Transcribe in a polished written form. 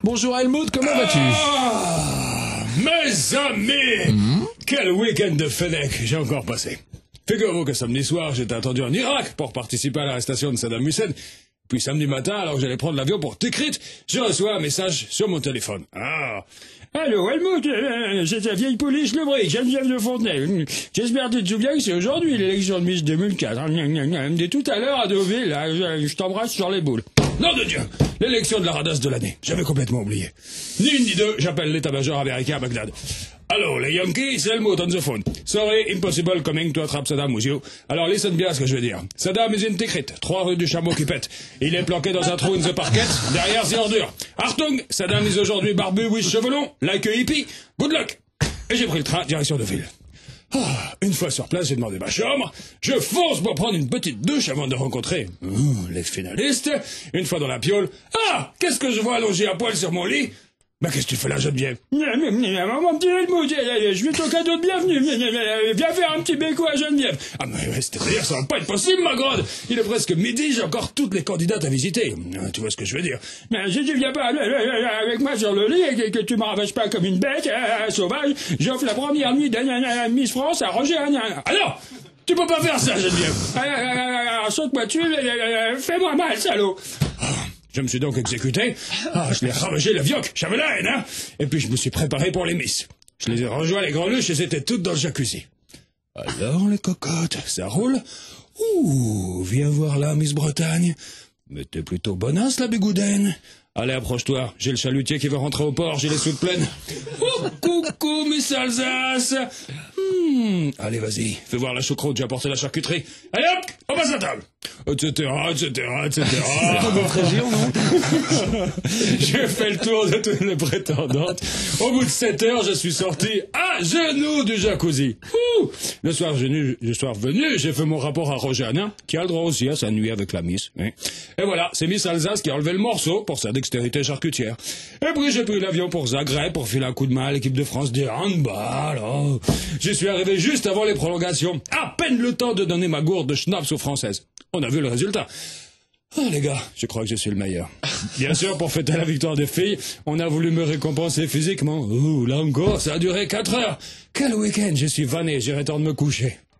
Bonjour Helmut, comment vas-tu? Mes amis, quel week-end de Fennec j'ai encore passé. Figurez-vous que samedi soir, j'étais attendu en Irak pour participer à l'arrestation de Saddam Hussein. Puis samedi matin, alors que j'allais prendre l'avion pour Tikrit, je reçois un message sur mon téléphone. Allô, Helmut, c'est ta vieille pouliche le bruit, Geneviève de Fontenay. J'espère que tu te souviens que c'est aujourd'hui l'élection de Miss 2004. De tout à l'heure à Deauville, là, je t'embrasse sur les boules. Nom de Dieu, l'élection de la radasse de l'année. J'avais complètement oublié. Ni une ni deux, j'appelle l'état-major américain à Bagdad. Allô, les Yankees, c'est Helmut on the phone. Sorry, impossible coming to attrape Saddam with you. Alors, listen bien à ce que je vais dire. Saddam is in Tikrit, 3 rue du Chameau qui pète. Il est planqué dans un trou in the parquet, derrière ses ordures. Artung, Saddam is aujourd'hui barbu with cheveux longs, like a hippie. Good luck. Et j'ai pris le train, direction de ville. Une fois sur place, j'ai demandé ma chambre. Je fonce pour prendre une petite douche avant de rencontrer les finalistes. Une fois dans la piole, qu'est-ce que je vois allongé à poil sur mon lit? Qu'est-ce que tu fais là, Geneviève? Mon petit Helmut, je suis ton cadeau de bienvenue. Viens faire un petit béco à Geneviève. Mais c'est-à-dire, ça va pas être possible, ma grande. Il est presque midi, j'ai encore toutes les candidates à visiter. Tu vois ce que je veux dire? Mais si tu viens pas avec moi sur le lit et que tu me ravages pas comme une bête sauvage, j'offre la première nuit de Miss France à Roger Agnan. Alors, tu peux pas faire ça, Geneviève. Saute-moi dessus, fais-moi mal, salaud. Je me suis donc exécuté. Je l'ai ravagé le vioc. J'avais la haine, hein. Et puis je me suis préparé pour les miss. Je les ai rejoints les greluches et c'était toutes dans le jacuzzi. Alors les cocottes, ça roule? Viens voir là, Miss Bretagne. Mais t'es plutôt bonasse, la bigoudaine. Allez, approche-toi. J'ai le chalutier qui veut rentrer au port. J'ai les soutes pleines. Coucou, Miss Alsace. Allez, vas-y. Fais voir la choucroute. J'ai apporté la charcuterie. Allez, hop, on passe à table. Etc. J'ai fait le tour de toutes les prétendantes. Au bout de 7 heures, je suis sorti à genoux du jacuzzi. Le soir venu, j'ai fait mon rapport à Roger Hanin, qui a le droit aussi à sa nuit avec la Miss. Hein. Et voilà, c'est Miss Alsace qui a enlevé le morceau pour sa dextérité charcutière. Et puis j'ai pris l'avion pour Zagreb pour filer un coup de main à l'équipe de France de handball. J'y suis arrivé juste avant les prolongations. À peine le temps de donner ma gourde de schnapps aux Françaises. On a vu le résultat. Les gars, je crois que je suis le meilleur. Bien sûr, pour fêter la victoire des filles, on a voulu me récompenser physiquement. Là encore, ça a duré 4 heures. Quel week-end, je suis vanné, j'irai temps de me coucher.